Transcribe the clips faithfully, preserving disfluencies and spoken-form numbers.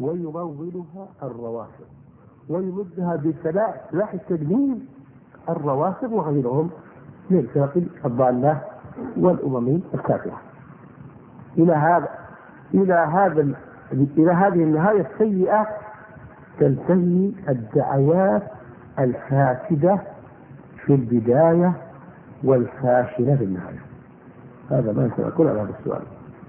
ويمولها الروافض، ويمدها بسلاح التدمير الروافض وغيرهم من الفرق الضالة والأمم الكافرة. إلى هذا إلى هذا إلى هذه النهاية السيئة تنتهي الدعوات الفاسدة في البداية والفاشلة في النهاية. هذا ما سيكون على هذا السؤال.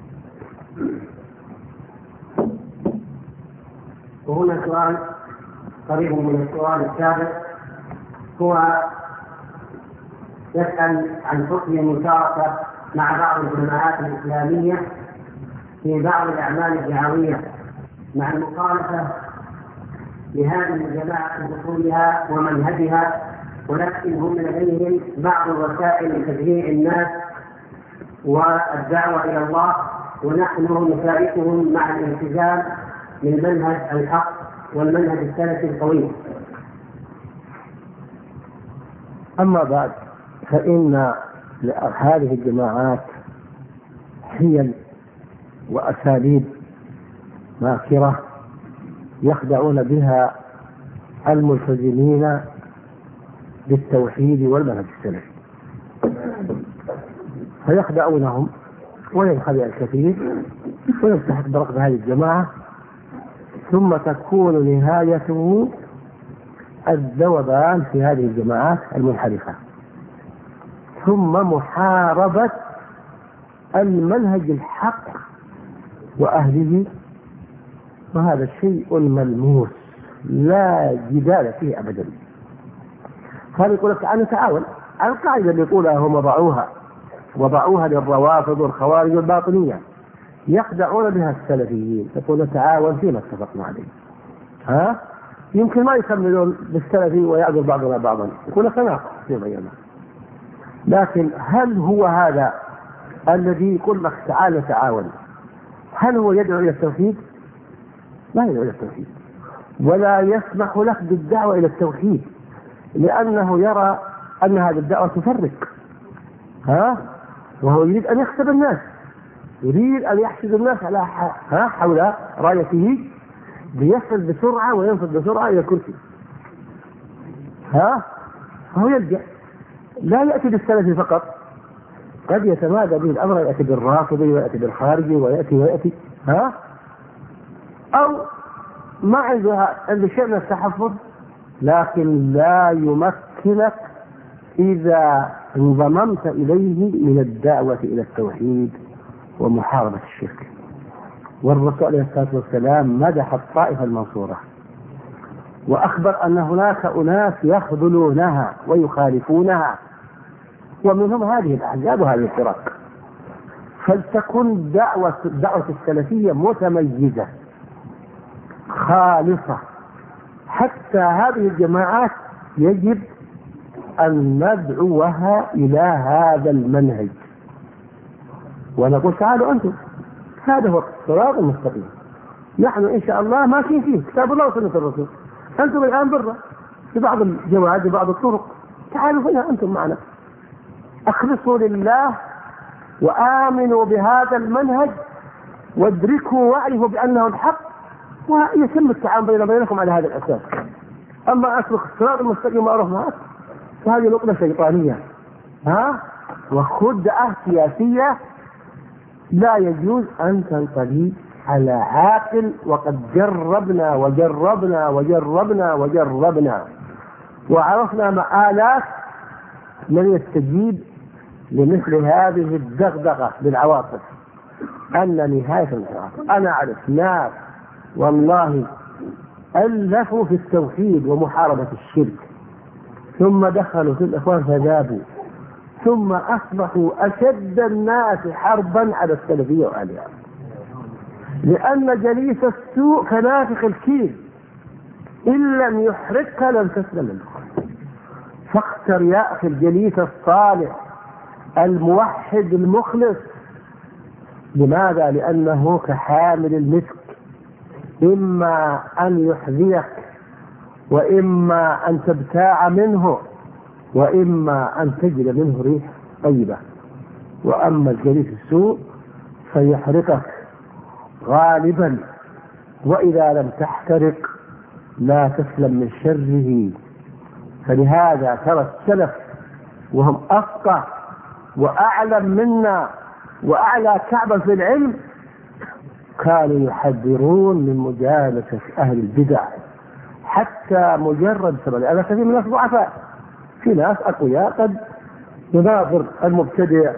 وهنا سؤال قريب من السؤال السابق، هو يسأل عن حكم المشاركة مع بعض الجماعات الإسلامية في بعض الأعمال الدعوية مع المخالفة لهذه الجماعة بأصولها ومنهجها، ولكن هم لديهم بعض الوسائل لتشجيع الناس والدعوة إلى الله، ونحن نشاركهم مع الالتزام من منهج الحق والمنهج السلفي القوي. أما بعد، فإن هذه الجماعات حيل وأساليب ماكرة يخدعون بها الملتزمين بالتوحيد والمنهج السلفي، فيخدعونهم وينخدع الكثير ويلتحق برقب هذه الجماعة، ثم تكون نهايته الذوبان في هذه الجماعات المنحرفة، ثم محاربة المنهج الحق وأهله، وهذا شيء ملموس لا جدال فيه أبدا. هذا يقول لك أنا تعاون، القاعدة اللي يقولها هم وضعوها وضعوها للروافض والخوارج والباطنية، يخدعون بها السلفيين، يقول تعاون فيما اتفقنا عليه. ها يمكن ما يكملون بالسلفي ويعذر بعضنا بعضا، يقول تناقض في بيننا. لكن هل هو هذا الذي يقول لك تعالى تعاون، هل هو يدعو إلى التوحيد؟ لا يدعو إلى التوحيد، ولا يسمح لك بالدعوة إلى التوحيد، لأنه يرى أن هذه الدعوة تفرق. ها وهو يريد أن يحسب الناس، يريد أن يحسد الناس على ها حول رايته، ليصل بسرعة وينفذ بسرعة إلى الكرسي. ها فهو يلجأ، لا يأتي بالسلفي فقط، قد يتمادى به الأمر، يأتي بالرافضي ويأتي بالخارجي ويأتي ويأتي ها أو ما عندها عند شيء من التحفظ، لكن لا يمكنك إذا انضممت إليه من الدعوة إلى التوحيد ومحاربة الشرك. والرسول عليه الصلاة والسلام مدح الطائفة المنصورة، وأخبر أن هناك أناس يخذلونها ويخالفونها، ومنهم هذه الأحزاب وهذه الفرق. فلتكن دعوة الدعوة السلفية متميزة خالصة، حتى هذه الجماعات يجب أن ندعوها إلى هذا المنهج، ونقول تعالوا أنتم، هذا هو الصراط المستقيم، نحن إن شاء الله ماشيين فيه كتاب الله وسنة الرسول، أنتم الآن برا في بعض الجماعات ببعض الطرق، تعالوا هنا أنتم معنا، أخلصوا لله وآمنوا بهذا المنهج وادركوا واعرفوا بأنه الحق، ويتم التعامل بين بينكم على هذا الأساس. أما أسلك الصراط المستقيم وأروح معك فهذه نقطة شيطانية ها وخدعة سياسية لا يجوز أن تنطلي على عاقل، وقد جربنا وجربنا وجربنا وجربنا وعرفنا مآلات من يستجيب لمثل هذه الدغدغة بالعواطف، أن نهاية العواطف. أنا أعرف ناس والله ألفوا في التوحيد ومحاربة الشرك، ثم دخلوا في الإخوان فذابوا، ثم أصبحوا أشد الناس حربا على السلفية وعليها، لأن جليس السوء كنافخ الكيل، إن لم يحرقك لم تسلم منه. فاختر يا أخي الجليس الصالح الموحد المخلص. لماذا؟ لأنه كحامل المسك، إما أن يحذيك وإما أن تبتاع منه وإما أن تجد منه ريح طيبة. وأما الجليس السوء فيحرقك غالبا وإذا لم تحترق لا تسلم من شره. فلهذا ترى السلف وهم أفقه وأعلم منا وأعلى كعبا في العلم كانوا يحذرون من مجالسة أهل البدع حتى مجرد سبب، لأن كثير من الناس ضعفاء، في ناس أقوياء قد يناظر المبتدع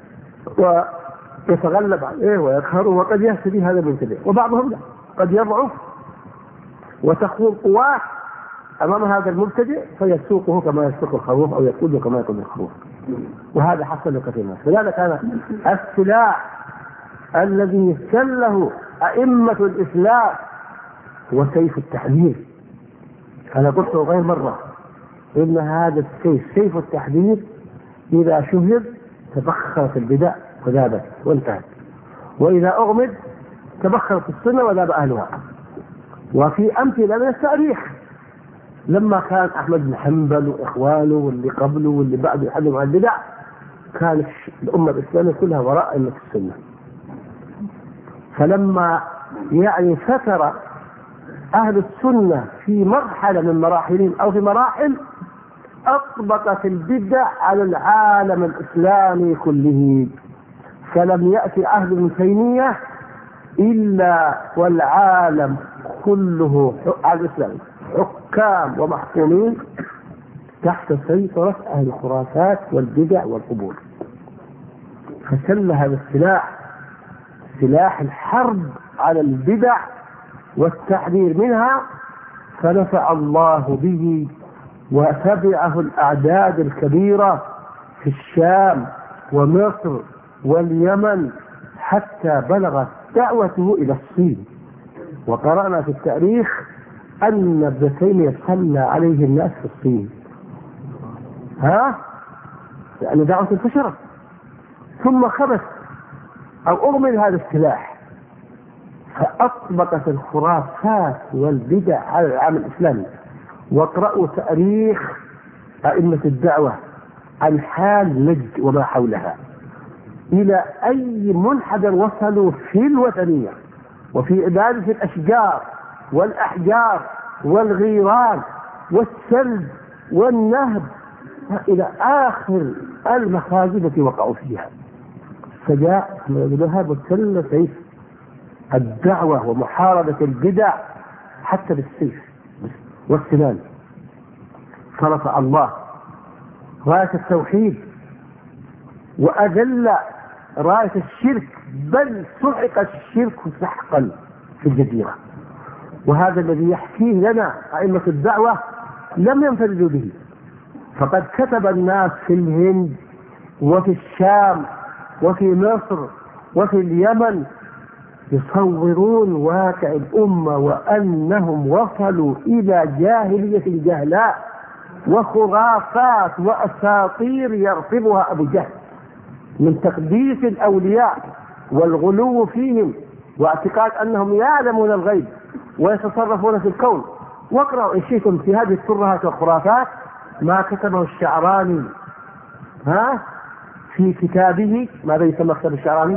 ويتغلب عليه ويقهره وقد يهتدي هذا المبتدع، وبعضهم لا، قد يضعف وتخون قواه أمام هذا المبتدع فيسوقه كما يسوق الخروف أو يقوده كما يقود الخروف، وهذا حصل لكثير من الناس. فلذلك كان السلاح الذي سله أئمة الإسلام هو سيف التحذير. أنا قلت غير مرة إن هذا السيف سيف التحذير إذا شهر تبخرت البدع وذابت وانتهت، وإذا أغمد تبخرت السنة وذاب أهلها. وفي أمثلة من التاريخ لما كان أحمد بن حنبل وإخوانه واللي قبله واللي بعده يحدثوا عن البدع كانت الأمة الإسلامية كلها وراء أئمة السنة. فلما يعني فتر أهل السنة في مرحلة من مراحلهم أو في مراحل أطبقت البدع على العالم الإسلامي كله، فلم يأتي عهد ابن تيمية إلا والعالم كله على الإسلام حكام ومحكومين تحت سيطرة أهل الخرافات والبدع والقبور. فسل هذا السلاح سلاح الحرب على البدع والتحذير منها، فنفع الله به وتبعه الأعداد الكبيرة في الشام ومصر واليمن حتى بلغت دعوته إلى الصين. وقرأنا في التاريخ أن ابن تيمية صلى عليه الناس في الصين، ها يعني دعوة انتشرت، ثم خبث أو أغمل هذا السلاح فأطبقت الخرافات والبدع على العالم الإسلامي. واقرأوا تاريخ أئمة الدعوة عن حال نجد وما حولها إلى أي منحدر وصلوا في الوثنية وفي عبادة الأشجار والأحجار والغيران والسلب والنهب إلى آخر المخازن التي وقعوا فيها. فجاء ذهب وسل سيف الدعوة ومحاربة البدع حتى بالسيف والسنان، فرفع الله راية التوحيد وأذل راية الشرك، بل سحق الشرك سحقا في الجزيرة. وهذا الذي يحكيه لنا أئمة الدعوة لم ينفردوا به، فقد كتب الناس في الهند وفي الشام وفي مصر وفي اليمن يصورون واقع الأمة وأنهم وصلوا إلى جاهلية جهلاء وخرافات وأساطير يرتبها أبو جهل من تقديس الأولياء والغلو فيهم واعتقاد أنهم يعلمون الغيب ويتصرفون في الكون. واقرأوا إن شئتم في هذه الترهات والخرافات ما كتبه الشعراني ها في كتابه، ماذا يسمى كتاب الشعراني؟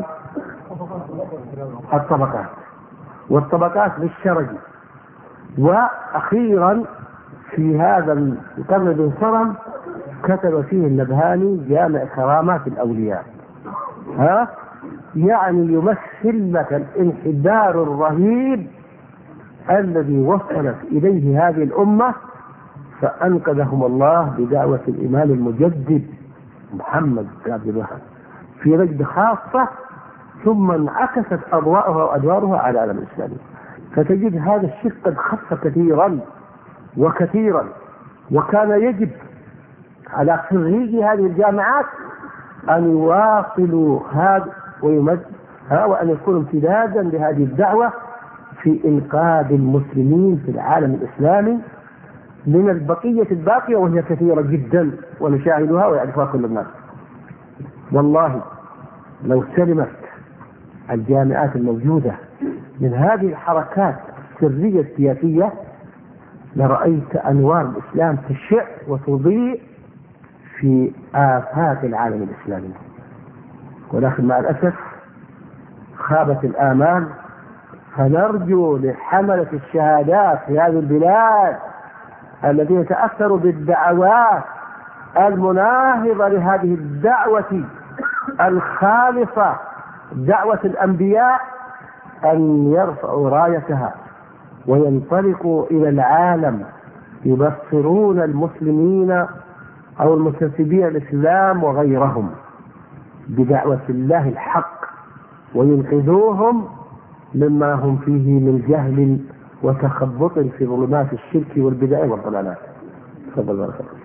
الطبقات، والطبقات للشرجي. وأخيرا في هذا القرن بن صرم كتب فيه النبهاني جامع كرامات الأولياء، ها يعني يمثل لك الانحدار الرهيب الذي وصلت إليه هذه الأمة، فأنقذهم الله بدعوة الإمام المجدد محمد بن عبد الوهاب في رجد خاصة، ثم انعكست أضواءها وأدوارها على العالم الإسلامي. فتجد هذا الشرك قد خف كثيرا وكثيرا، وكان يجب على خريجي هذه الجامعات أن يواصلوا هذا ويمد وأن يكونوا امتدادا لهذه الدعوة في إنقاذ المسلمين في العالم الإسلامي من البقية الباقية، وهي كثيرة جدا ونشاهدها ويعرفها كل الناس. والله لو سلمت الجامعات الموجودة من هذه الحركات السرية السياسية لرأيت أنوار الإسلام تشع وتضيء في آفاق العالم الإسلامي. ولكن مع الأسف خابت الآمال، فنرجو لحملة الشهادات في هذه البلاد الذين تأثروا بالدعوات المناهضة لهذه الدعوة الخالصة دعوة الأنبياء أن يرفعوا رايتها وينطلقوا إلى العالم يبصرون المسلمين أو المنتسبين الإسلام وغيرهم بدعوة الله الحق وينقذوهم مما هم فيه من جهل وتخبط في ظلمات الشرك والبدع والضلالات. تفضل بارك الله.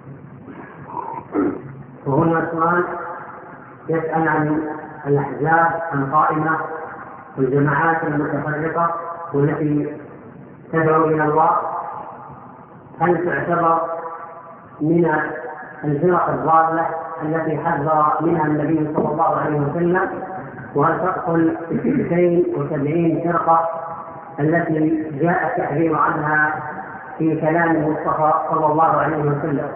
وهنا سؤال يسأل عن الأحزاب القائمة والجماعات المتفرقة والتي تدعو إلى الله، هل تعتبر من الفرق الضالة التي حذر منها النبي صلى الله عليه وسلم؟ وهل تدخل في اثنتين وسبعين فرقة التي جاء التحذير عنها في كلام المصطفى صلى الله عليه وسلم؟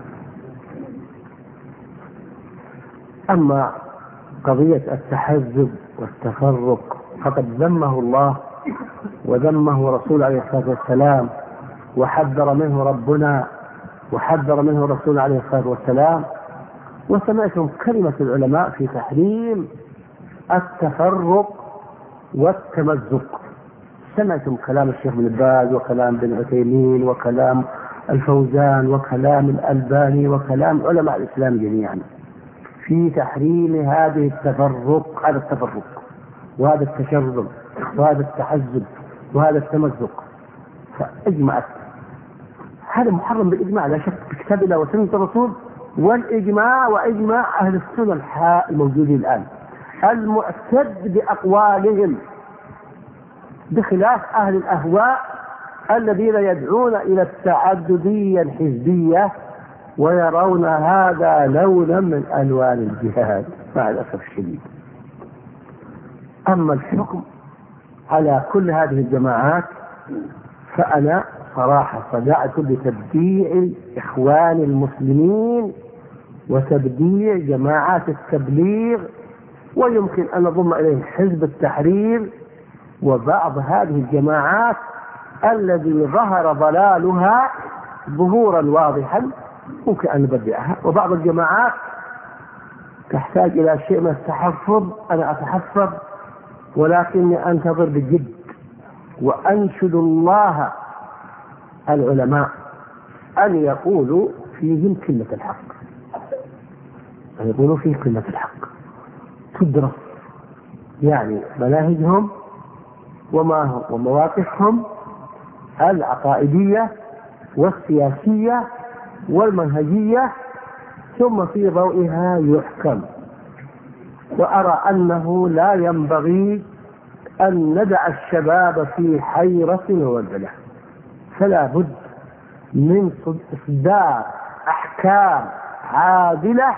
أما قضية التحزب والتفرق فقد ذمه الله وذمه رسول عليه الصلاة والسلام وحذر منه ربنا وحذر منه رسول عليه الصلاة والسلام. وسمعتم كلمة العلماء في تحريم التفرق والتمزق، سمعتم كلام الشيخ بن باز وكلام بن عثيمين وكلام الفوزان وكلام الألباني وكلام علماء الإسلام جميعا في تحريم هذه التفرق هذا التفرق وهذا التشرذم وهذا التحزب وهذا التمزق. فاجمعت هذا محرم بالإجماع لا شك بكتاب الله وسنة الرسول والإجماع وإجماع أهل السنة الموجودين الآن المعتد بأقوالهم، بخلاف أهل الأهواء الذين يدعون إلى التعددية الحزبية ويرون هذا لونا من ألوان الجهاد مع الأسف الشديد. أما الحكم على كل هذه الجماعات فأنا صراحة صدعت بتبديع إخوان المسلمين وتبديع جماعات التبليغ، ويمكن أن نضم إليه حزب التحرير وبعض هذه الجماعات الذي ظهر ضلالها ظهورا واضحا ممكن أن نبدعها، وبعض الجماعات تحتاج إلى شيء من التحفظ. أنا أتحفظ ولكني أنتظر بجد وأنشد الله العلماء أن يقولوا فيهم كلمة الحق، أن يقولوا فيه كلمة الحق تدرس يعني مناهجهم وما ومواقفهم العقائدية والسياسية والمنهجية ثم في ضوئها يحكم. وأرى أنه لا ينبغي أن ندع الشباب في حيرة ووجلة، فلا بد من إصدار أحكام عادلة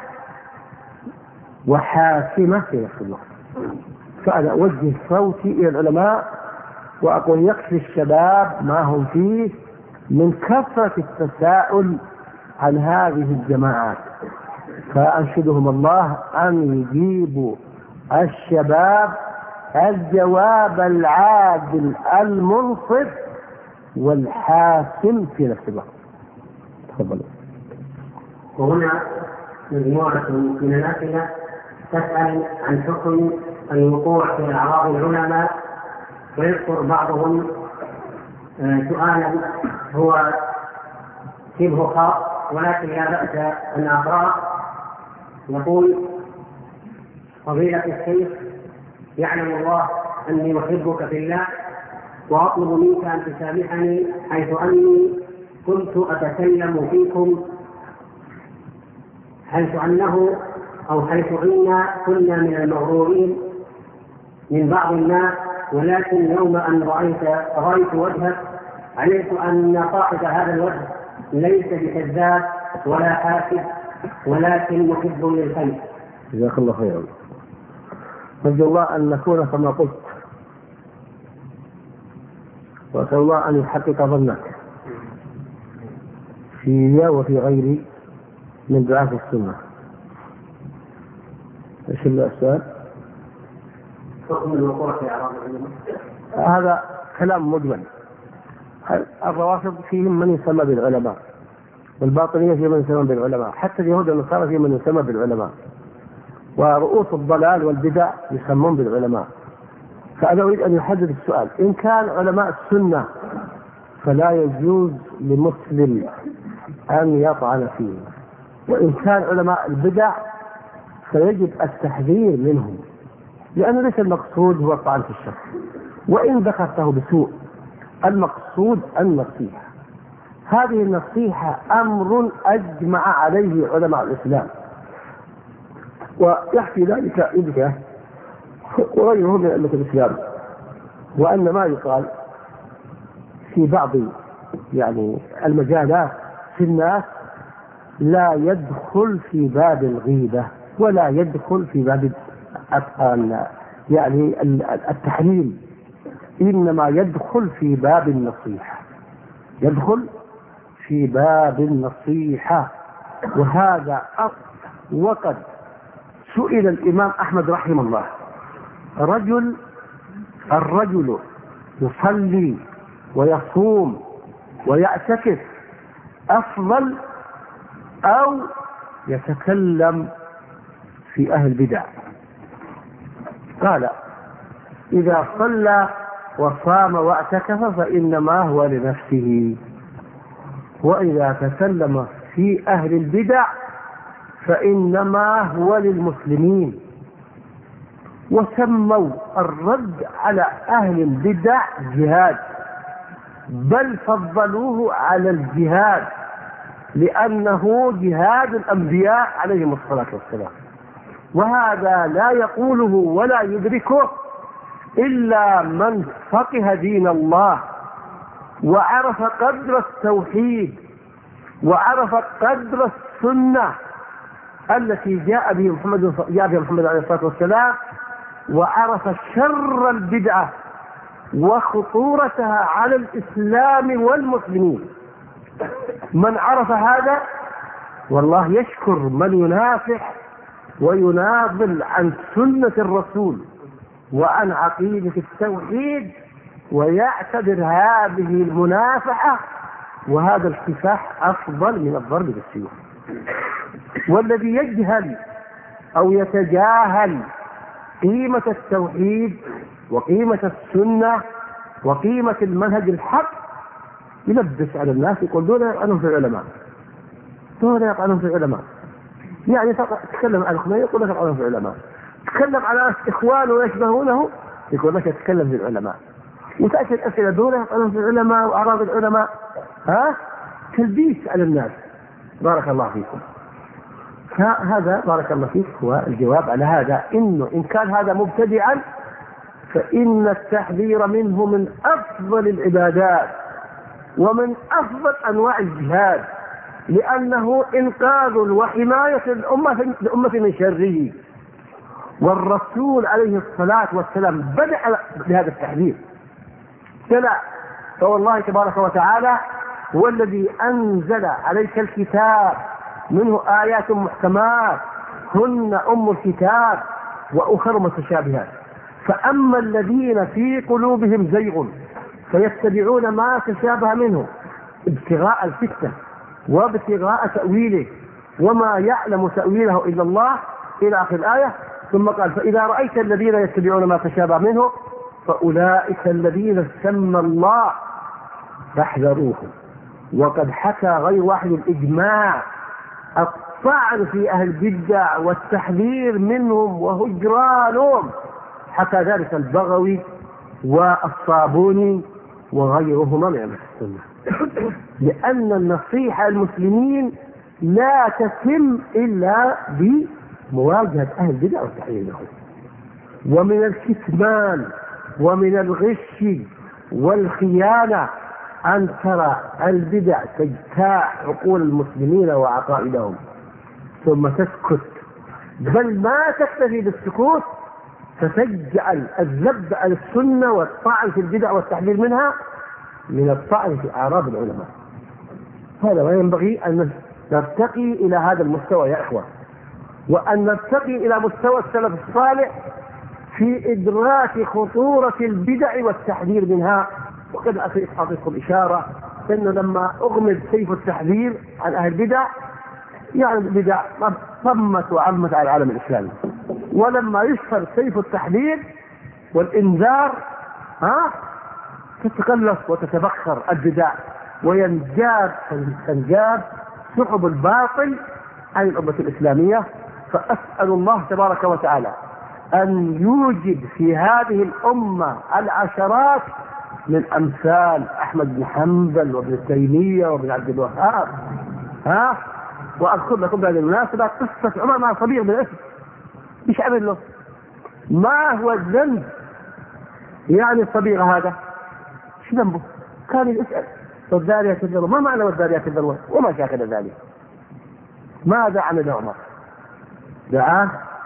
وحاسمة في نفس الوقت. فأنا أوجه صوتي إلى العلماء وأقول يكفي الشباب ما هم فيه من كثرة التساؤل عن هذه الجماعات، فأنشدهم الله أن يجيبوا الشباب الجواب العادل المنصف والحاسم في نفس الوقت. تفضلوا. وهنا مجموعة من الأسئلة تسأل عن حكم الوقوع في أعراض العلماء، ويذكر بعضهم سؤالا هو شبه خاص ولكن لا بأس أن أقرأ. يقول: فضيلة الشيخ، يعلم الله أني أحبك في الله وأطلب منك أن تسامحني حيث أني كنت أتكلم فيكم حيث أنه أو حيث أننا كنا من المغرورين من بعض الناس، ولكن يوم أن رأيت رأيت وجهك علمت أن صاحب هذا الوجه ليس بكذاب ولا حاسد ولكن محب للخير. جزاك الله خيرا. نرجو الله أن نكون كما قلت، وأسأل الله أن يحقق ظنك في وفي غيري من دعاة السنة. ايش السؤال؟ حكم الوقوع في أعراض العلماء. هذا كلام مجمل. الروافض فيهم من يسمى بالعلماء، والباطنية فيهم من يسمى بالعلماء، حتى اليهود والنصارى فيهم من يسمى بالعلماء، ورؤوس الضلال والبدع يسمون بالعلماء. فأنا أريد أن يحدد السؤال: إن كان علماء السنة فلا يجوز لمسلم أن يطعن فيه، وإن كان علماء البدع فيجب التحذير منهم، لأن ليس المقصود هو الطعن في الشخص وإن ذكرته بسوء، المقصود النصيحة. هذه النصيحة أمر أجمع عليه علماء الإسلام، ويحكي ذلك ابنه وغيره من أئمة الإسلام، وأن ما يقال في بعض يعني المجالات في الناس لا يدخل في باب الغيبة ولا يدخل في باب يعني التحليل، إنما يدخل في باب النصيحة، يدخل في باب النصيحة. وهذا أصل. وقد سئل الإمام أحمد رحمه الله: رجل الرجل يصلي ويصوم ويعتكف أفضل أو يتكلم في أهل البدع؟ قال: إذا صلى وصام واعتكف فإنما هو لنفسه، وإذا تكلم في أهل البدع فإنما هو للمسلمين. وسموا الرد على أهل البدع جهاد، بل فضلوه على الجهاد لأنه جهاد الأنبياء عليهم الصلاة والسلام. وهذا لا يقوله ولا يدركه إلا من فقه دين الله وعرف قدر التوحيد وعرف قدر السنة التي جاء به محمد جاء بها محمد عليه الصلاة والسلام، وعرف شر البدعة وخطورتها على الإسلام والمسلمين. من عرف هذا والله يشكر من ينافح ويناضل عن سنة الرسول وعن عقيدة التوحيد، ويعتبر هذه المنافحة وهذا الكفاح أفضل من الضرب بالسيوف. والذي يجهل أو يتجاهل قيمة التوحيد وقيمة السنة وقيمة المنهج الحق يلبس على الناس، يقول دون يقعنون في العلماء، دون يقعنون في العلماء. يعني تتكلم عن الخميني يقول لك يقعنون في العلماء، تتكلم على إخوانه ويشبهونه يقول لك يتكلم في العلماء، وتأتي الأسئلة دون يقعنون في العلماء وأعراض العلماء، ها تلبيس على الناس. بارك الله فيكم. فهذا بارك الله فيك هو الجواب على هذا، إنه إن كان هذا مبتدعا فإن التحذير منه من أفضل العبادات ومن أفضل أنواع الجهاد، لأنه إنقاذ وحماية الأمة الأمة من شره. والرسول عليه الصلاة والسلام بدأ بهذا التحذير، تلا فوالله تبارك وتعالى هو الذي أنزل عليك الكتاب منه آيات محكمات هن أم الكتاب وأخر متشابهات، فأما الذين في قلوبهم زيغ فيتبعون ما تشابه منه ابتغاء الفتنة وابتغاء تأويله وما يعلم تأويله إلا الله إلى آخر الآية. ثم قال: فإذا رأيت الذين يتبعون ما تشابه منه فأولئك الذين سمى الله فاحذروهم. وقد حكى غير واحد الإجماع الطعن في أهل البدع والتحذير منهم وهجرانهم، حكى ذلك البغوي والصابوني وغيرهما من السنة. لأن النصيحة المسلمين لا تتم إلا بمواجهة أهل البدع والتحذير لهم. ومن الكتمان ومن الغش والخيانة أن ترى البدع تجتاح عقول المسلمين وعقائدهم ثم تسكت، بل ما تكتفي بالسكوت فتجعل الذب على السنة والطعن في البدع والتحذير منها من الطعن في أعراض العلماء. هذا ما ينبغي أن نرتقي إلى هذا المستوى يا إخوة، وأن نرتقي إلى مستوى السلف الصالح في إدراك خطورة البدع والتحذير منها. وقد أعطيكم إشارة أنه لما أغمد سيف التحذير عن أهل البدع، يعني البدع طمت وعمت على العالم الإسلامي، ولما يشفر سيف التحذير والإنذار ها تتكلف وتتبخر البدع وينجاب تنجاب سحب الباطل عن الأمة الإسلامية. فأسأل الله تبارك وتعالى أن يوجد في هذه الأمة العشرات من أمثال أحمد بن حنبل وابن تيمية وابن عبد الوهاب. ها وأذكر لكم بهذه المناسبة قصة عمر مع صبيغ بن أسد. مش عمل له؟ ما هو الذنب يعني الصبيغ هذا؟ شو ذنبه؟ كان يسأل والذاريات الذروة، ما معنى والذاريات الذروة؟ وما شاكل ذلك. ماذا عمل عمر؟ دعاه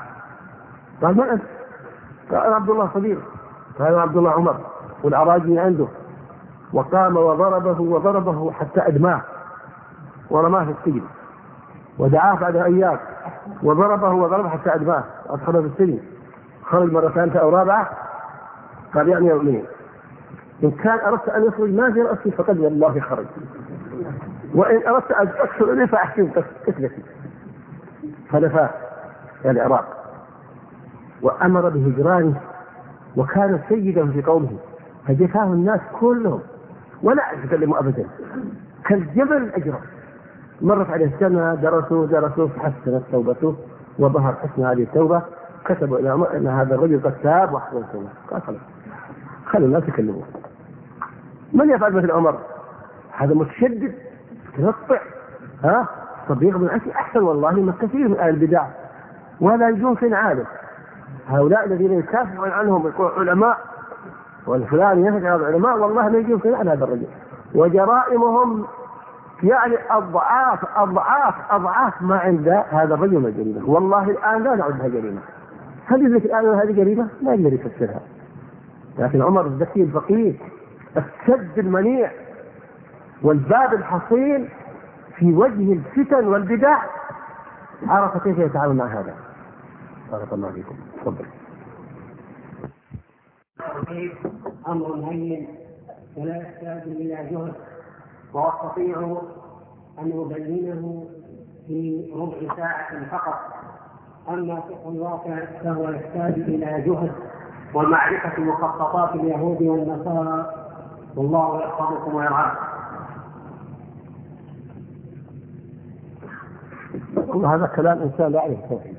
قال ما أنت؟ قال عبد الله صبيغ. قال عبد الله عمر والأراجي عنده، وقام وضربه وضربه حتى أدماه ورماه في السجن، ودعاه بعد أيام وضربه وضربه حتى أدماه أدخله في السجن. خرج مرة ثالثة أو رابعة قال يعني يا مؤمنين إن كان أردت أن يخرج ما في رأسي فقد والله خرج، وإن أردت أن أكثر إليه فأحكم قتلتي. فلفاه إلى العراق وأمر بهجرانه، وكان سيدا في قومه فجفاه الناس كلهم ولا يتكلموا أبدا كالجبل الأجرم. مرت عليه السنة درسوا درسوا فحسنت توبته وظهر حسن هذه التوبة. كتبوا إلى عمر أن هذا الرجل قد تاب وحسن التوبة. قال خلاص خلوا الناس يكلموا. من يفعل مثل عمر؟ هذا متشدد تنطع. ها صبيغ بن عسي أحسن والله من كثير من أهل البدع ولا يجون في عالم. هؤلاء الذين يكافحون عنهم العلماء والفلان يهجع على العلماء والله ما يجون في عن هذا الرجل، وجرائمهم يعني أضعاف أضعاف أضعاف ما عند هذا الرجل من الجريمة. والله الآن لا نعدها جريمة. هل يدرك الآن هذه جريمة؟ لا يقدر يفسرها. لكن عمر الذكي الفقيه السد المنيع والباب الحصين في وجه الفتن والبدع عرف كيف يتعامل مع هذا. بارك الله فيكم. تفضل. أمر هين ولا يحتاج إلى جهد، وأستطيع أن أبينه في ربع ساعة فقط. أما فقه الواقع فهو يحتاج إلى جهد ومعرفة مخططات اليهود والنصارى، والله يحفظكم ويرعاكم. هذا كلام إنسان لا يعرف التوحيد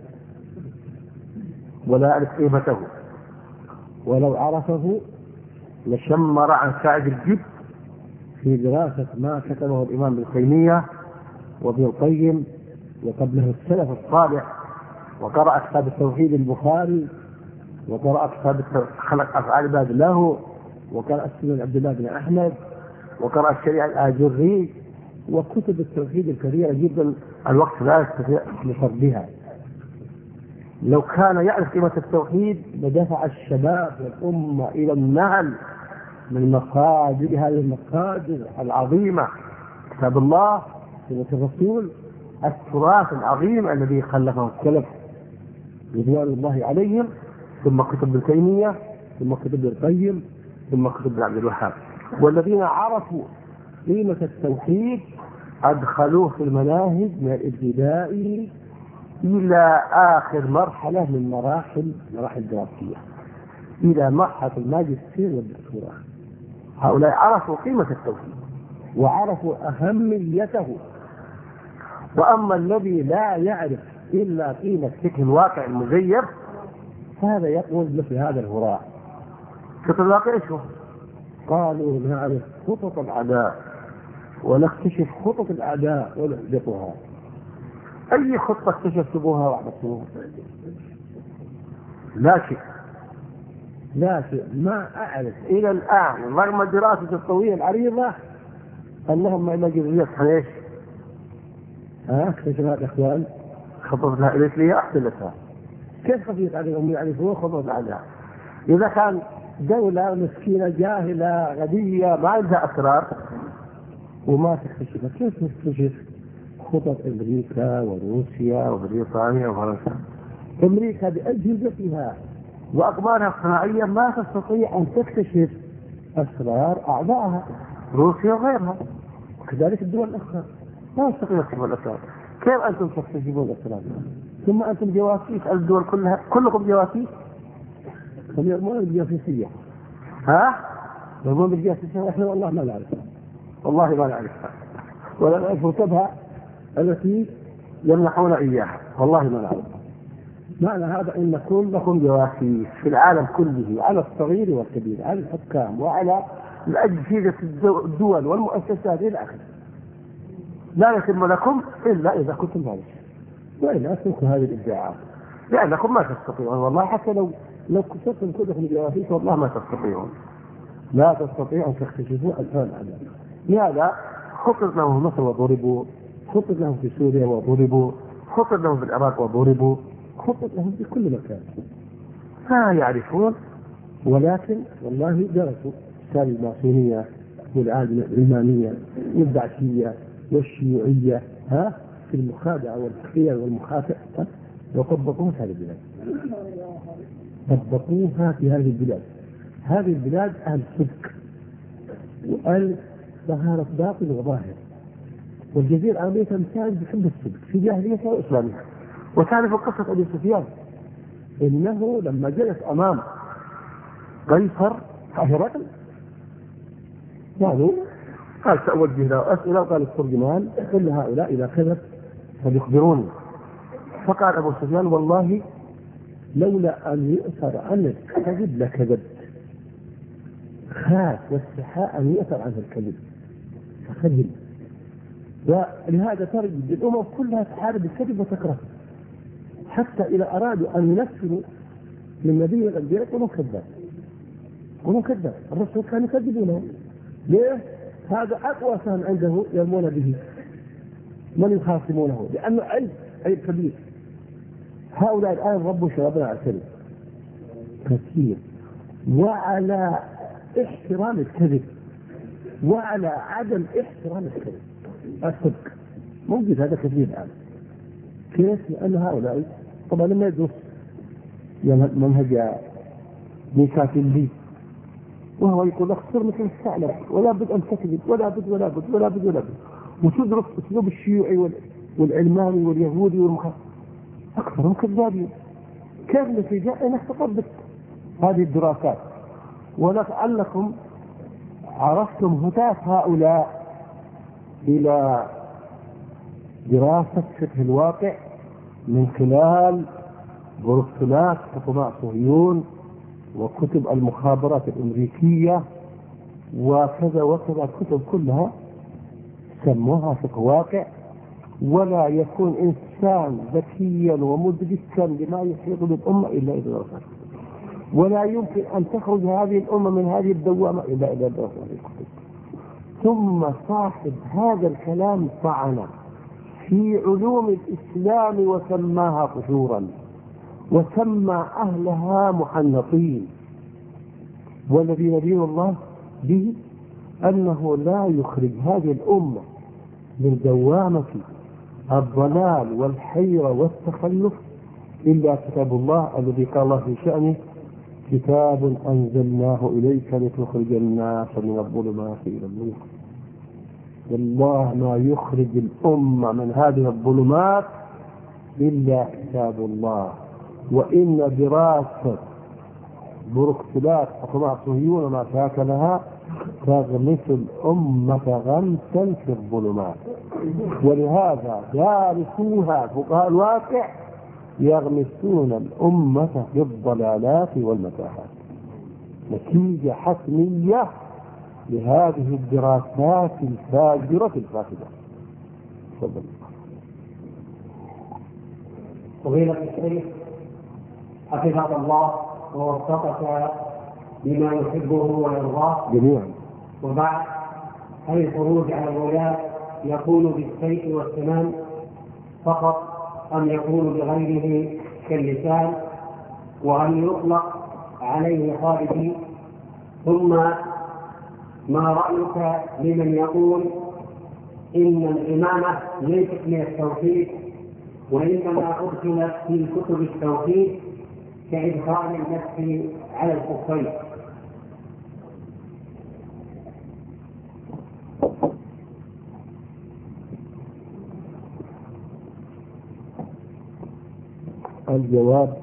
ولا يعرف قيمته، ولو عرفه لشمر عن ساعد الجد في دراسة ما كتبه الإمام ابن تيمية وابن القيم وقبله السلف الصالح، وقرأ كتاب التوحيد البخاري، وقرأ كتاب خلق أفعال عباد الله، وقرأ السنن عبد الله بن أحمد، وقرأ الشريعة الآجري، وكتب التوحيد الكثيرة جدا الوقت لا يستطيع لفردها. لو كان يعرف قيمة التوحيد لدفع الشباب والأمة إلى النهل من مصادر هذه المصادر العظيمة، كتاب الله سنة الرسول، التراث العظيم الذي خلفه السلف رضوان الله عليهم، ثم كتب ابن تيمية، ثم كتب ابن القيم، ثم كتب ابن عبد الوهاب. والذين عرفوا قيمة التوحيد أدخلوه في المناهج من الابتداء إلى آخر مرحلة من مراحل مراحل الدراسية إلى مرحلة الماجستير والدكتوراه. هؤلاء عرفوا قيمة التوحيد وعرفوا أهميته. وأما الذي لا يعرف إلا قيمة فقه الواقع المزيف فهذا يقول مثل هذا الهراء. فقه الواقع إيش هو؟ قالوا نعرف خطط الأعداء ونكتشف خطط الأعداء ونحبطها. أي خطة اكتشفتموها وأحبطتموها؟ لا شيء لا شيء. ما أعرف إلى الآن رغم دراسة الطويلة العريضة أنهم ما يجريون ايش؟ ها اكتشفها الإخوان خطط الإسلامية أحسنتها. كيف خفيف عليهم يعرفون خطط الأعداء؟ إذا كان دولة مسكينة جاهلة غبية ما عندها أسرار وما تكتشفها، كيف تكتشف خطط أمريكا وروسيا وبريطانيا وفرنسا؟ أمريكا بأجهزتها وأقمارها الصناعية ما تستطيع أن تكتشف أسرار أعدائها روسيا وغيرها، وكذلك الدول الأخرى لا تستطيع تكتشف الأسرار. كيف أنتم تكتشفون الأسرار؟ ثم أنتم جواسيس، الدول كلها كلكم جواسيس. هم يؤمنون بالجاسوسية، ها؟ يؤمنون بالجاسوسية، إحنا والله ما نعرفها، والله ما نعرفها، ولا نعرف رتبها التي يمنحون إياها، والله ما نعرفها. معنى هذا أن كلكم جواسيس في العالم كله، على الصغير والكبير، على الحكام وعلى الأجهزة الدول والمؤسسات إلى آخره. لا يتم لكم إلا إذا كنتم ذلك، وإلا أتركوا هذه الادعاءات لأنكم ما تستطيعون، والله حتى لو لو كنتم كلكم جواسيس والله ما تستطيعون، لا تستطيعوا أن تكتشفوا أسرار الأعداء. لهذا خطط لهم مصر وضربوا، خطط لهم في سوريا وضربوا، خطط لهم في العراق وضربوا، خطط لهم في كل مكان، لا يعرفون. ولكن والله درسوا سال الماسونية والعلمانية والداعشية والشيوعية ها في المخادعة والخير والمخاطئة، وطبقوها في هذه البلاد، طبقوها في هذه البلاد. هذه البلاد أهل صدق وأهل طهارة باطن وظاهر، والجزيرة العربية تمتاز بحب الصدق في جاهليتها وإسلامها. وتعرف قصة أبي سفيان إنه لما جلس أمام قيصر هرقل يعني قال سأوجه له أسئلة، وقال الترجمان كل هؤلاء إذا كذب فليخبروني. فقال أبو سفيان والله لولا أن يؤثر عن الكذب لكذبت، خاف واستحاء أن يؤثر عنه الكذب فكذب. ولهذا تجد الأمم كلها تحارب الكذب وتكره، حتى إذا أرادوا أن ينفروا من نبي الأنبياء يقولون كذاب، يقولون كذاب، الرسول كان يكذبونه. ليه؟ هذا أقوى كان عنده يرمون به من يخاصمونه، لأنه عيب عيب كبير. هؤلاء الآن ربوا شبابنا على الكذب كثير، وعلى احترام الكذب، وعلى عدم احترام الكذب. الصدق موجود هذا كثير الآن. كيف؟ لأن هؤلاء طبعا لما يدرس منهج ميكافيلي وهو يقول لك صر مثل الثعلب ولا بد أن تكذب ولا بد ولا بد ولا بد ولا بد، وتدرس أسلوب الشيوعي والعلماني واليهودي والمخالف، أكثرهم كذابين. كيف النتيجة؟ أنك تطبق هذه الدراسات، ولعلكم عرفتم هتاف هؤلاء إلى دراسة فقه الواقع من خلال بروسلات حكماء صهيون وكتب المخابرات الأمريكية وكذا وكذا، كتب كلها سموها فقه واقع. ولا يكون إنسان ذكيا ومدركا لما يحيط بالأمة إلا إذا درسها، ولا يمكن أن تخرج هذه الأمة من هذه الدوامة إلا إذا درسها هذه الكتب. ثم صاحب هذا الكلام طعن في علوم الإسلام وسماها قشورا، وسمى أهلها محنطين. والذي يدين الله به أنه لا يخرج هذه الأمة من دوامة الضلال والحيرة والتخلف إلا كتاب الله الذي قال الله في شأنه كتاب أنزلناه إليك لتخرج الناس من الظلمات إلى النور. والله ما يخرج الأمة من هذه الظلمات إلا كتاب الله. وإن دراسة بروكسلات حكماء صهيون وما شاكلها تغمس الأمة غمسا في الظلمات، ولهذا دارسوها فقهاء الواقع يغمسون الأمة في الضلالات والمتاهات، نتيجة حتمية لهذه الدراسات الفاجرة الفاسدة. تفضل. فضيلة الشيخ حفظك الله ووفقك بما يحبه ويرضاه جميعا. وبعد، هل الخروج على الولاة يكون بالسيف والسنان فقط أم يكون بغيره كاللسان؟ وهل يطلق عليه خارجي؟ ثم ما رأيك لمن يقول إن الإمامة ليست من التوحيد وإنما أدخلت في كتب التوحيد كإدخال المسح على الخفين. الجواب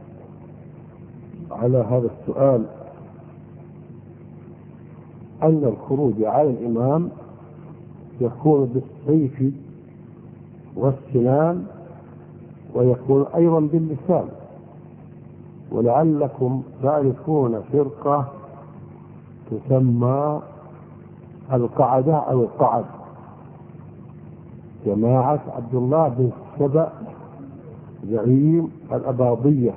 على هذا السؤال أن الخروج على الإمام يكون بالسيف والسنان ويكون أيضا باللسان. ولعلكم تعرفون فرقة تسمى القعدة أو القعد، جماعة عبد الله بن سبأ زعيم الأباضية،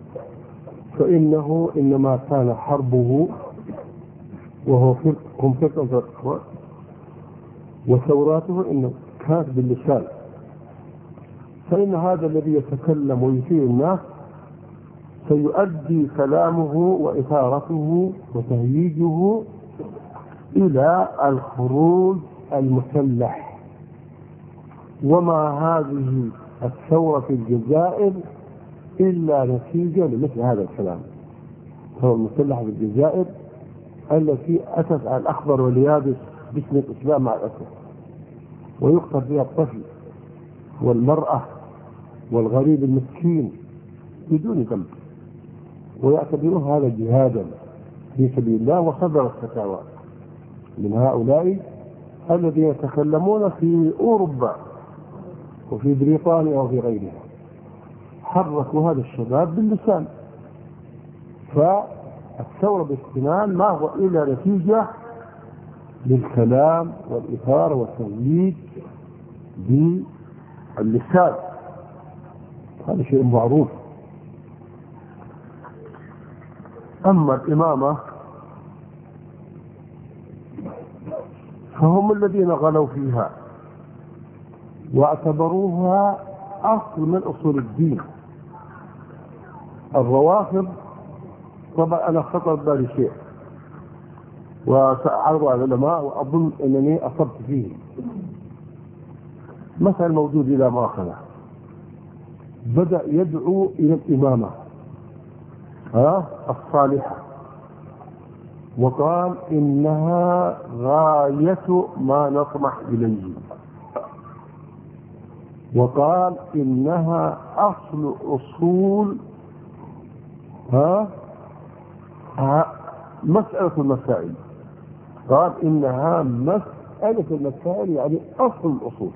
فإنه إنما كان حربه وهو فرق فرق وثوراته إنه كانت باللسان. فإن هذا الذي يتكلم ويثير الناس سيؤدي كلامه وإثارته وتهييجه إلى الخروج المسلح. وما هذه الثورة في الجزائر إلا نتيجة لمثل هذا الكلام. الثورة المسلحة في الجزائر التي أتت على الأخضر واليابس باسم الإسلام مع الأسف، ويقتل فيها الطفل والمرأة والغريب المسكين بدون ذنب، ويعتبرون هذا جهادا في سبيل الله. وصدرت فتاوى من هؤلاء الذين يتكلمون في أوروبا وفي بريطانيا وفي غيرها، حركوا هذا الشباب باللسان. فالثورة بالسنان ما هو إلا نتيجة للكلام والإثارة والتهييج باللسان، هذا شيء معروف. أما الإمامة فهم الذين غلوا فيها واعتبروها أصل من أصول الدين. الروافض طبعا أنا خطر بالي شيء وسأعرض على العلماء وأظن أنني أصبت فيه. مثل موجود إلى مؤخرة بدأ يدعو إلى الإمامة ها الصالحة، وقال إنها غاية ما نطمح إليه، وقال إنها أصل أصول ها مسألة المسائل، قال إنها مسألة المسائل يعني أصل الأصول.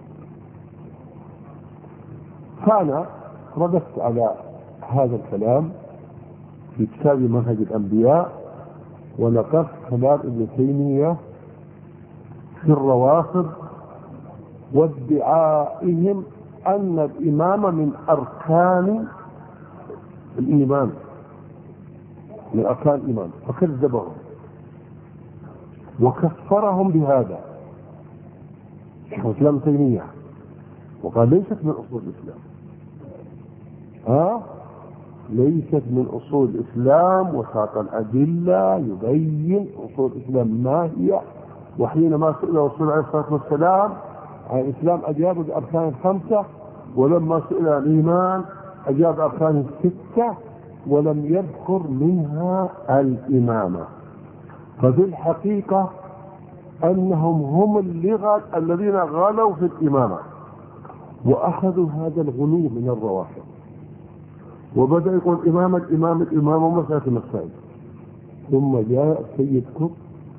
فأنا رددت على هذا الكلام في كتاب منهج الأنبياء، ونقلت كلام ابن تيمية في الروافض وادعائهم أن الإمامة من أركان الإيمان، من أركان الإيمان، فكذبهم وكفرهم بهذا شيخ الإسلام ابن تيمية، وقال ليست من أصول الإسلام. ها ليست من أصول الإسلام، وساق الأدلة يبين أصول الإسلام ما هي. وحينما سئل الرسول عليه الصلاة والسلام عن الإسلام أجاب بأركان الخمسة، ولما سئل عن الإيمان أجاب بأركان الستة، ولم يذكر منها الإمامة. ففي الحقيقة أنهم هم اللغة الذين غلوا في الإمامة وأخذوا هذا الغلو من الروافض، وبدأ يقول إمام الإمام الإمام ومسألة المسائل. ثم جاء سيد قطب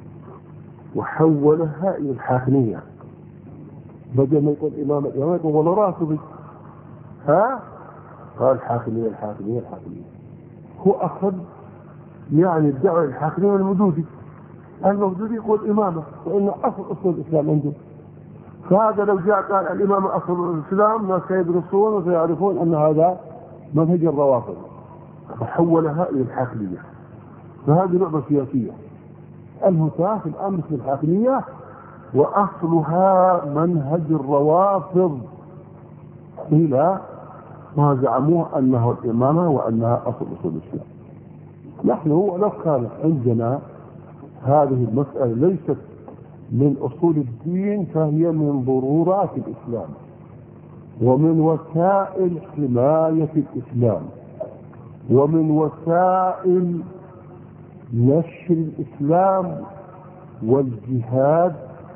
وحولها إلى الحاكمية، بدل ما يقول إمام الإمام يقول والله راتبي ها قال الحاكمية الحاكمية الحاكمية. هو أخذ يعني الدعوة الحاكمية المودودي، المودودي يقول إمامة وإن أصل أصول الإسلام عنده. فهذا لو جاء قال الإمام أصل الإسلام ما سيدرسون وسيعرفون أن هذا منهج الروافض، وحولها إلى الحاكمية. فهذه لعبة سياسية. المتاح في الآن مثل الحاكمية، وأصلها منهج الروافض إلى ما زعموه أنه الإمامة وأنها أصل أصول الإسلام. نحن ولو كانت عندنا هذه المسألة ليست من أصول الدين، فهي من ضرورات الإسلام ومن وسائل حماية الإسلام، ومن وسائل نشر الإسلام والجهاد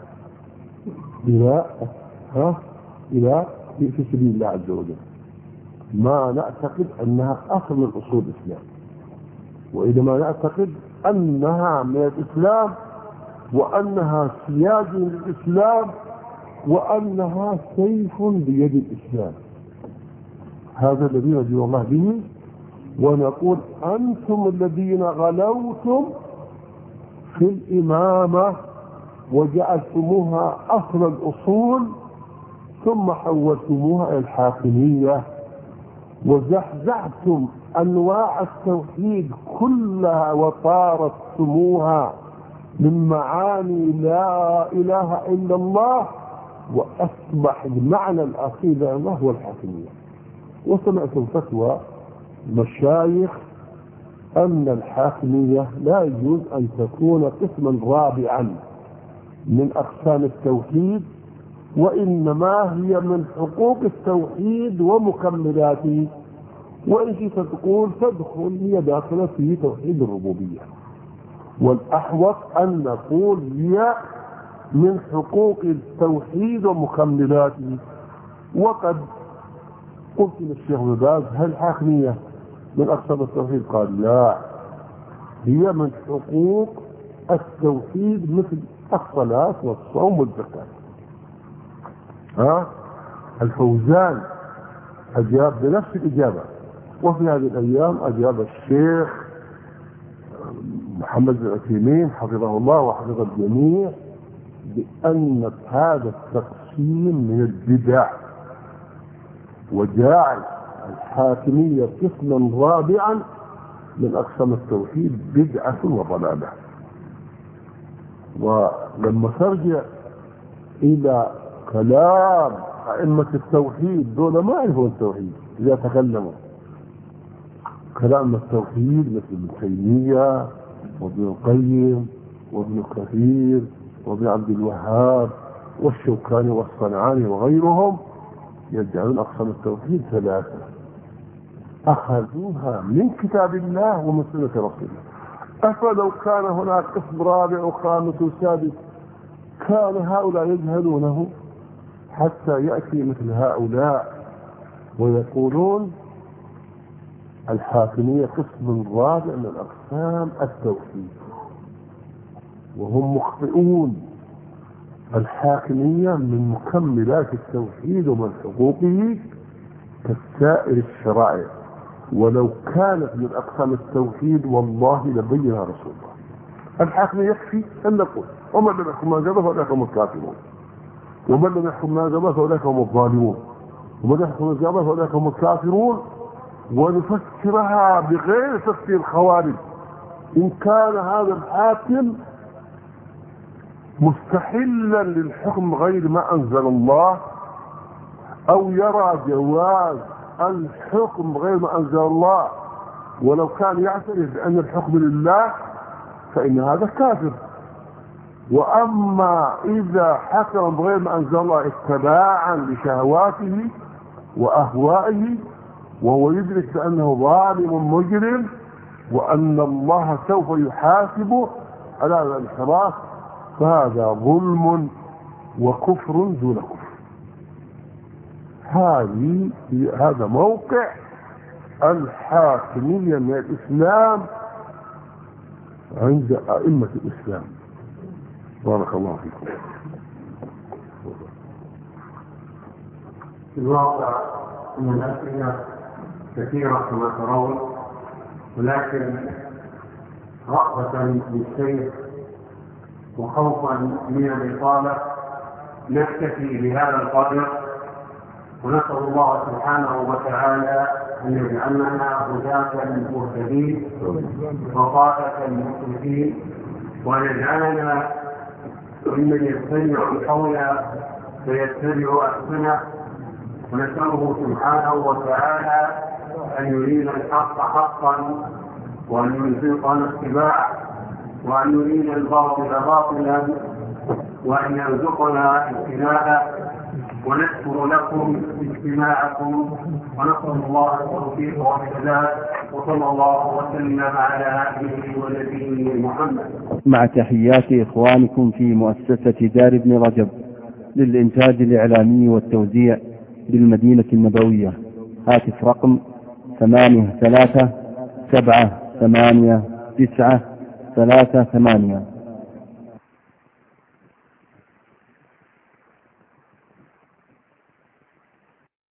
إلى ها إلى في سبيل الله عز وجل، ما نعتقد أنها أصل من أصول الإسلام، وإذا ما نعتقد أنها من الإسلام وأنها سياج للإسلام وأنها سيف بيد الإسلام. هذا الذي ندعو الله به، ونقول أنتم الذين غلوتم في الإمامة وجعلتموها أصل الأصول ثم حولتموها إلى الحاكمية، وزحزحتم أنواع التوحيد كلها وطارتموها من معاني لا إله إلا الله، وأصبح المعنى الأخير لله هو الحاكمية. وسمعتم فتوى مشايخ أن الحاكمية لا يجوز أن تكون قسما رابعا من أقسام التوحيد، وإنما هي من حقوق التوحيد ومكملاته، وإن شئت تقول تدخل هي داخلة في توحيد الربوبية، والأحوط أن نقول هي من حقوق التوحيد ومكملاته. وقد قلت للشيخ ابن باز هل الحاكمية من أقسام التوحيد؟ قال لا، هي من حقوق التوحيد مثل الصلاة والصوم والزكاة. ها الفوزان أجاب بنفس الإجابة، وفي هذه الأيام أجاب الشيخ محمد بن عثيمين حفظه الله وحفظ الجميع بأن هذا التقسيم من البدع، وجعل الحاكمية قسما رابعا من أقسام التوحيد بدعة وضلالة. ولما ترجع إلى كلام أئمة التوحيد دول ما يعرفون التوحيد إذا تكلموا، كلام التوحيد مثل ابن تيمية وابن القيم وابن كثير وابن عبد الوهاب والشوكاني والصنعاني وغيرهم يجعلون أقسام التوحيد ثلاثة أخذوها من كتاب الله ومن سنة رسوله. أفلو كان هناك قسم رابع وخامس وسادس كان هؤلاء يجهلونه حتى يأتي مثل هؤلاء ويقولون الحاكمية قسم رابع من أقسام التوحيد، وهم مخطئون. الحاكمية من مكملات التوحيد ومن حقوقه كسائر الشرائع، ولو كانت من أقسام التوحيد والله لبينها رسول الله. الحاكمية يكفي أن نقول ومن لم يحكم ما جبه فأولئك هم الكافرون، ومن لم يحكم ما جبه فأولئك هم الظالمون، ومن لم يحكم ما جبه فأولئك هم الكافرون. ونفسرها بغير تفسير الخوارج، إن كان هذا الحاكم مستحلا للحكم غير ما أنزل الله، أو يرى جواز الحكم غير ما أنزل الله ولو كان يعترف بأن الحكم لله، فإن هذا كافر. وأما إذا حكم بغير ما أنزل الله اتباعا لشهواته وأهوائه وهو يدرك بأنه ظالم مجرم وأن الله سوف يحاسبه على هذا الانحراف، فهذا ظلم وكفر دون كفر. هذه هذا موقع الحاكمية من الإسلام عند أئمة الإسلام. بارك الله فيكم. في الواقع أن الأسئلة كثيرة كما ترون، ولكن رغبة بالسير وخوفا من الإطالة نكتفي بهذا القدر، ونسأل الله سبحانه وتعالى أن يجعلنا هداة مهتدين وقادة مخلصين، وأن يجعلنا ممن يستمع القول فيتبع أحسنه، ونسأله سبحانه وتعالى أن يرينا الحق حقا وأن يرزقنا اتباعه، وأن يرينا الباطل باطلا وأن يرزقنا اجتنابه. ونشكر لكم استماعكم، ونسأل الله التوفيق والسداد، وصلى الله وسلم على عبده ونبيه محمد. مع تحيات إخوانكم في مؤسسة دار ابن رجب للإنتاج الإعلامي والتوزيع بالمدينة النبوية. هاتف رقم ثمانية ثلاثة سبعة ثمانية تسعة ثلاثة ثمانية.